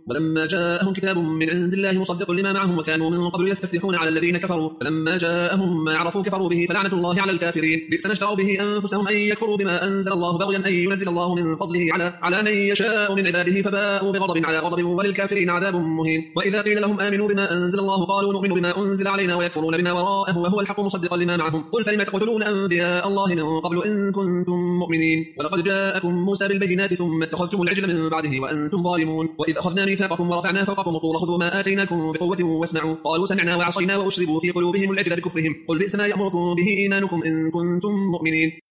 ولما جاءهم كتاب من عند الله مصدق لما معهم وكانوا من قبل يستفتحون على الذين كفروا فلما جاءهم ما عرفوا كفروا به فلعنة الله على الكافرين بئس ما اشتروا به أنفسهم أن يكفروا بما أنزل الله بغيا أن ينزل الله من فضله على من يشاء من عباده فباءوا بغضب على غضب وللكافرين عذاب مهين. وإذا قيل لهم آمنوا بما أنزل الله قالوا نؤمن بما أنزل علينا ويكفرون بما وراءه وهو الحق مصدقا لما معهم قل فلم تقتلون أنبياء الله من قبل إن كنتم مؤمنين ولقد جاءكم موسى بالبينات ثم اتخذتم العجل من بعده وأنتم ظالمون وإذ أخذنا ميثاقكم ورفعنا فوقكم الطور خذوا ما آتيناكم بقوة واسمعوا قالوا سمعنا وعصينا وأشربوا في قلوبهم العجل بكفرهم قل بئس ما يأمركم به إيمانكم إن كنتم مؤمنين.